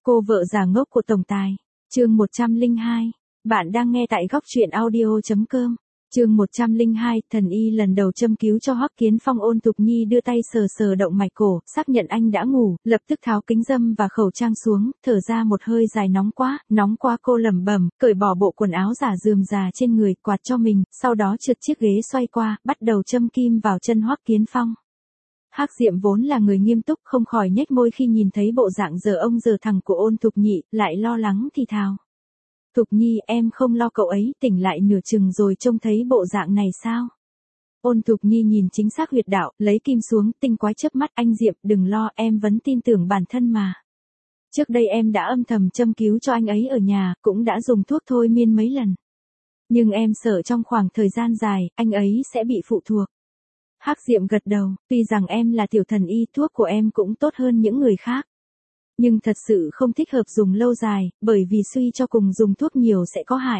Cô vợ già ngốc của tổng tài. Chương 102. Bạn đang nghe tại góc truyện audio.com. Chương 102, thần y lần đầu châm cứu cho Hoắc Kiến Phong. Ôn Thục Nhi đưa tay sờ sờ động mạch cổ, xác nhận anh đã ngủ, lập tức tháo kính râm và khẩu trang xuống, thở ra một hơi dài. Nóng quá. Cô lẩm bẩm, cởi bỏ bộ quần áo giả rườm rà trên người, quạt cho mình, sau đó trượt chiếc ghế xoay qua, bắt đầu châm kim vào chân Hoắc Kiến Phong. Hắc Diệm vốn là người nghiêm túc, không khỏi nhếch môi khi nhìn thấy bộ dạng giờ ông giờ thằng của Ôn Thục Nhi, lại lo lắng thì thào. Thục Nhi, em không lo cậu ấy tỉnh lại nửa chừng rồi trông thấy bộ dạng này sao? Ôn Thục Nhi nhìn chính xác huyệt đạo, lấy kim xuống, tinh quái chớp mắt. Anh Diệm, đừng lo, em vẫn tin tưởng bản thân mà. Trước đây em đã âm thầm châm cứu cho anh ấy ở nhà, cũng đã dùng thuốc thôi miên mấy lần. Nhưng em sợ trong khoảng thời gian dài, anh ấy sẽ bị phụ thuộc. Hắc Diệm gật đầu, tuy rằng em là tiểu thần y, thuốc của em cũng tốt hơn những người khác. Nhưng thật sự không thích hợp dùng lâu dài, bởi vì suy cho cùng dùng thuốc nhiều sẽ có hại.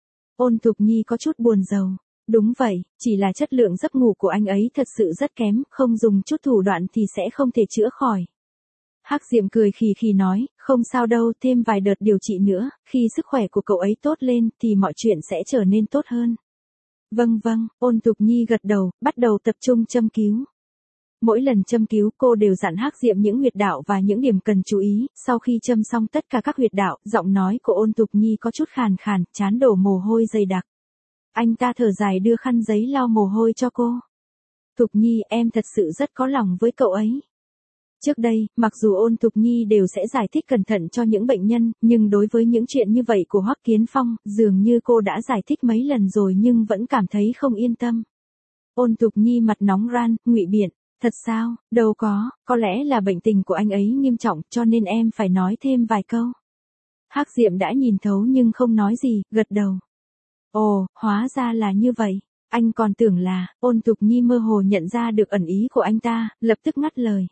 Ôn Thục Nhi có chút buồn rầu. Đúng vậy, chỉ là chất lượng giấc ngủ của anh ấy thật sự rất kém, không dùng chút thủ đoạn thì sẽ không thể chữa khỏi. Hắc Diệm cười khì khì nói, không sao đâu, thêm vài đợt điều trị nữa, khi sức khỏe của cậu ấy tốt lên thì mọi chuyện sẽ trở nên tốt hơn. Vâng, Ôn Thục Nhi gật đầu, bắt đầu tập trung châm cứu. Mỗi lần châm cứu cô đều dặn Hắc Diệm những huyệt đạo và những điểm cần chú ý. Sau khi châm xong tất cả các huyệt đạo, giọng nói của Ôn Thục Nhi có chút khàn khàn, trán đổ mồ hôi dày đặc. Anh ta thở dài đưa khăn giấy lau mồ hôi cho cô. Thục Nhi, em thật sự rất có lòng với cậu ấy. Trước đây, mặc dù Ôn Thục Nhi đều sẽ giải thích cẩn thận cho những bệnh nhân, nhưng đối với những chuyện như vậy của Hoắc Kiến Phong, dường như cô đã giải thích mấy lần rồi nhưng vẫn cảm thấy không yên tâm. Ôn Thục Nhi mặt nóng ran, ngụy biện. Thật sao, đâu có lẽ là bệnh tình của anh ấy nghiêm trọng cho nên em phải nói thêm vài câu. Hắc Diệm đã nhìn thấu nhưng không nói gì, gật đầu. Ồ, hóa ra là như vậy, anh còn tưởng là. Ôn Thục Nhi mơ hồ nhận ra được ẩn ý của anh ta, lập tức ngắt lời.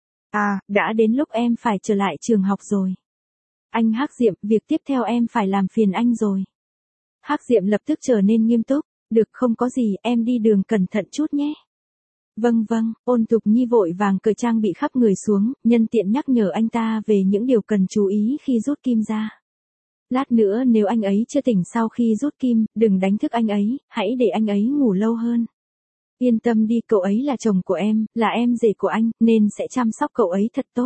Đã đến lúc em phải trở lại trường học rồi. Anh Hắc Diệm, việc tiếp theo em phải làm phiền anh rồi. Hắc Diệm lập tức trở nên nghiêm túc, được không có gì, em đi đường cẩn thận chút nhé. Vâng, Ôn Thục Nhi vội vàng cởi trang bị khắp người xuống, nhân tiện nhắc nhở anh ta về những điều cần chú ý khi rút kim ra. Lát nữa nếu anh ấy chưa tỉnh sau khi rút kim, đừng đánh thức anh ấy, hãy để anh ấy ngủ lâu hơn. Yên tâm đi, cậu ấy là chồng của em, là em rể của anh, nên sẽ chăm sóc cậu ấy thật tốt.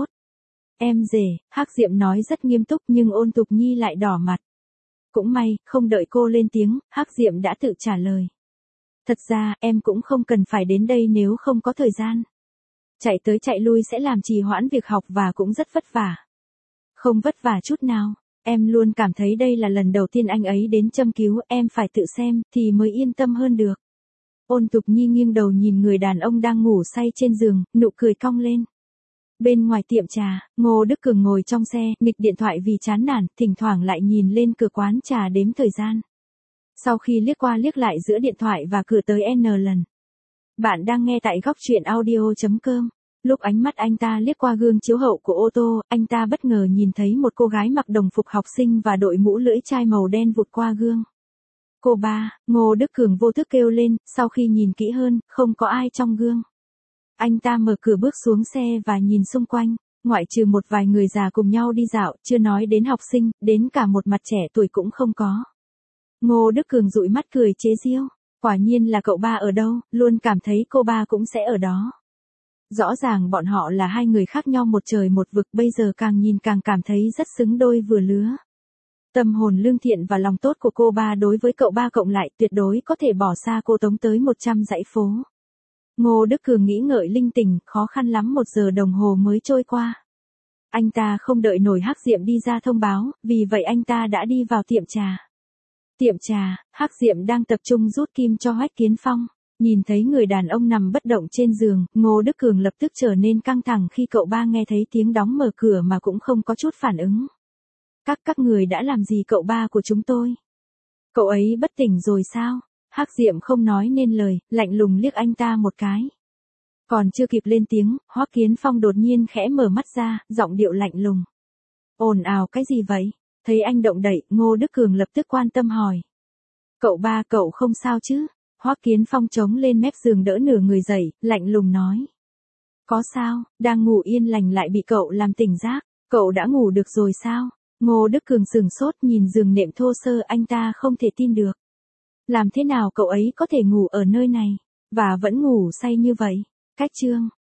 Em rể, Hắc Diệm nói rất nghiêm túc nhưng Ôn Thục Nhi lại đỏ mặt. Cũng may, không đợi cô lên tiếng, Hắc Diệm đã tự trả lời. Thật ra, em cũng không cần phải đến đây nếu không có thời gian. Chạy tới chạy lui sẽ làm trì hoãn việc học và cũng rất vất vả. Không vất vả chút nào, em luôn cảm thấy đây là lần đầu tiên anh ấy đến châm cứu, em phải tự xem, thì mới yên tâm hơn được. Ôn Thục Nhi nghiêng đầu nhìn người đàn ông đang ngủ say trên giường, nụ cười cong lên. Bên ngoài tiệm trà, Ngô Đức Cường ngồi trong xe, nghịch điện thoại vì chán nản, thỉnh thoảng lại nhìn lên cửa quán trà đếm thời gian. Sau khi liếc qua liếc lại giữa điện thoại và cửa tới N lần. Bạn đang nghe tại góc truyện audio.com. Lúc ánh mắt anh ta liếc qua gương chiếu hậu của ô tô, anh ta bất ngờ nhìn thấy một cô gái mặc đồng phục học sinh và đội mũ lưỡi chai màu đen vụt qua gương. Cô ba, Ngô Đức Cường vô thức kêu lên, sau khi nhìn kỹ hơn, không có ai trong gương. Anh ta mở cửa bước xuống xe và nhìn xung quanh, ngoại trừ một vài người già cùng nhau đi dạo, chưa nói đến học sinh, đến cả một mặt trẻ tuổi cũng không có. Ngô Đức Cường dụi mắt cười chế giễu, quả nhiên là cậu ba ở đâu, luôn cảm thấy cô ba cũng sẽ ở đó. Rõ ràng bọn họ là hai người khác nhau một trời một vực, bây giờ càng nhìn càng cảm thấy rất xứng đôi vừa lứa. Tâm hồn lương thiện và lòng tốt của cô ba đối với cậu ba cộng lại tuyệt đối có thể bỏ xa cô Tống tới 100 dãy phố. Ngô Đức Cường nghĩ ngợi linh tinh, khó khăn lắm 1 giờ đồng hồ mới trôi qua. Anh ta không đợi nổi Hắc Diệm đi ra thông báo, vì vậy anh ta đã đi vào tiệm trà. Tiệm trà, Hắc Diệm đang tập trung rút kim cho Hoắc Kiến Phong. Nhìn thấy người đàn ông nằm bất động trên giường, Ngô Đức Cường lập tức trở nên căng thẳng khi cậu ba nghe thấy tiếng đóng mở cửa mà cũng không có chút phản ứng. Các người đã làm gì cậu ba của chúng tôi? Cậu ấy bất tỉnh rồi sao? Hắc Diệm không nói nên lời, lạnh lùng liếc anh ta một cái. Còn chưa kịp lên tiếng, Hoắc Kiến Phong đột nhiên khẽ mở mắt ra, giọng điệu lạnh lùng. Ồn ào cái gì vậy? Thấy anh động đậy, Ngô Đức Cường lập tức quan tâm hỏi. Cậu ba, cậu không sao chứ? Hoắc Kiến Phong chống lên mép giường đỡ nửa người dậy, lạnh lùng nói. Có sao, đang ngủ yên lành lại bị cậu làm tỉnh giấc. Cậu đã ngủ được rồi sao? Ngô Đức Cường sửng sốt nhìn giường nệm thô sơ, anh ta không thể tin được. Làm thế nào cậu ấy có thể ngủ ở nơi này, và vẫn ngủ say như vậy? Cách chương